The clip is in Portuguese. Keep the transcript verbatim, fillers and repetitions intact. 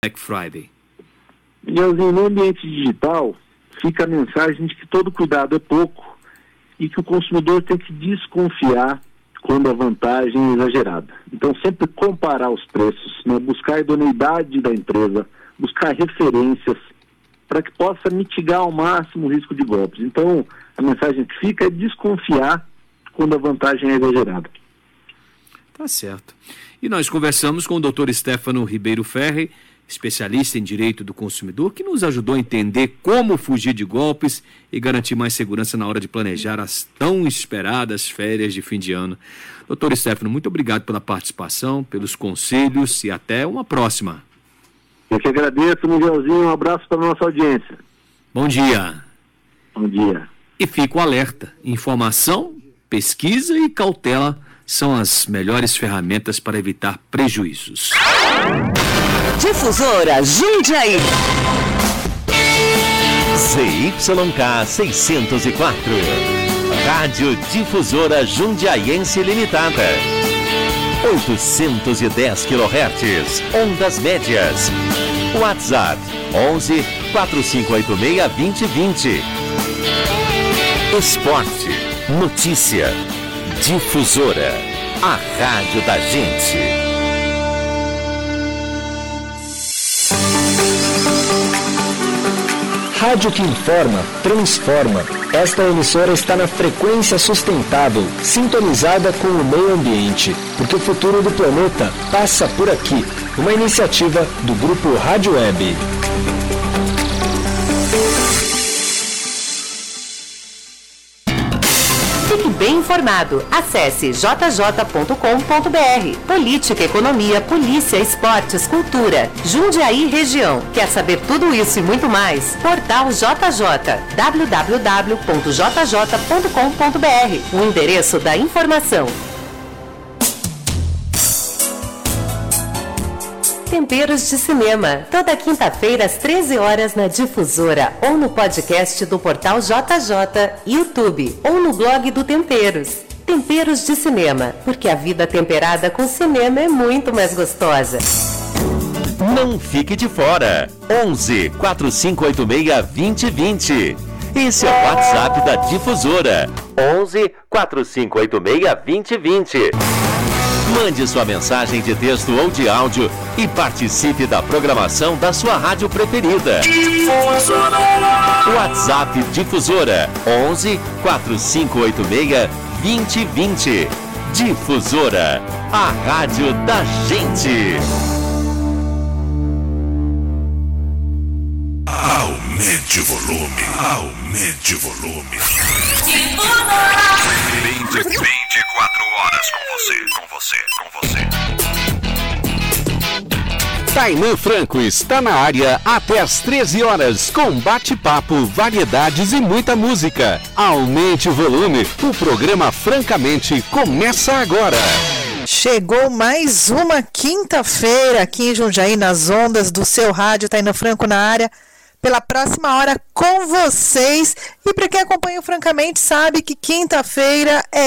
Black Friday? Miguelzinho, no ambiente digital fica a mensagem de que todo cuidado é pouco e que o consumidor tem que desconfiar quando a vantagem é exagerada. Então, sempre comparar os preços, né? Buscar a idoneidade da empresa, buscar referências para que possa mitigar ao máximo o risco de golpes. Então, a mensagem que fica é desconfiar quando a vantagem é exagerada. Tá certo. E nós conversamos com o doutor Stefano Ribeiro Ferri, especialista em direito do consumidor, que nos ajudou a entender como fugir de golpes e garantir mais segurança na hora de planejar as tão esperadas férias de fim de ano. doutor Stefano, muito obrigado pela participação, pelos conselhos e até uma próxima. Eu que agradeço, Miguelzinho. Um abraço para a nossa audiência. Bom dia. Bom dia. E fico alerta. Informação, pesquisa e cautela são as melhores ferramentas para evitar prejuízos. Difusora Jundiaí. Z Y K seiscentos e quatro. Rádio Difusora Jundiaiense Limitada. oitocentos e dez quilohertz. Ondas médias. WhatsApp onze, quatro cinco oito seis, vinte vinte. Esporte. Notícia. Difusora. A rádio da gente. Rádio que informa, transforma. Esta emissora está na frequência sustentável, sintonizada com o meio ambiente, porque o futuro do planeta passa por aqui. Uma iniciativa do Grupo Rádio Web. Fique bem informado. Acesse j j ponto com ponto b r. Política, economia, polícia, esportes, cultura. Jundiaí região. Quer saber tudo isso e muito mais? Portal J J. w w w ponto j j ponto com ponto b r. O endereço da informação. Temperos de Cinema, toda quinta-feira às treze horas na Difusora ou no podcast do Portal J J, YouTube ou no blog do Temperos. Temperos de Cinema, porque a vida temperada com cinema é muito mais gostosa. Não fique de fora. onze, quatro cinco oito seis, vinte vinte. Esse é o WhatsApp da Difusora. onze, quatro cinco oito seis, vinte vinte. Mande sua mensagem de texto ou de áudio e participe da programação da sua rádio preferida. Difusora. WhatsApp Difusora onze, quatro cinco oito seis, vinte vinte. Difusora, a rádio da gente. Aumente o volume, aumente o volume. vinte, vinte e quatro horas com você, com você, com você. Tainã Franco está na área até às treze horas, com bate-papo, variedades e muita música. Aumente o volume, o programa Francamente começa agora. Chegou mais uma quinta-feira aqui em Jundiaí, nas ondas do seu rádio, Tainã Franco na área. Pela próxima hora com vocês. E para quem acompanha o Francamente sabe que quinta-feira é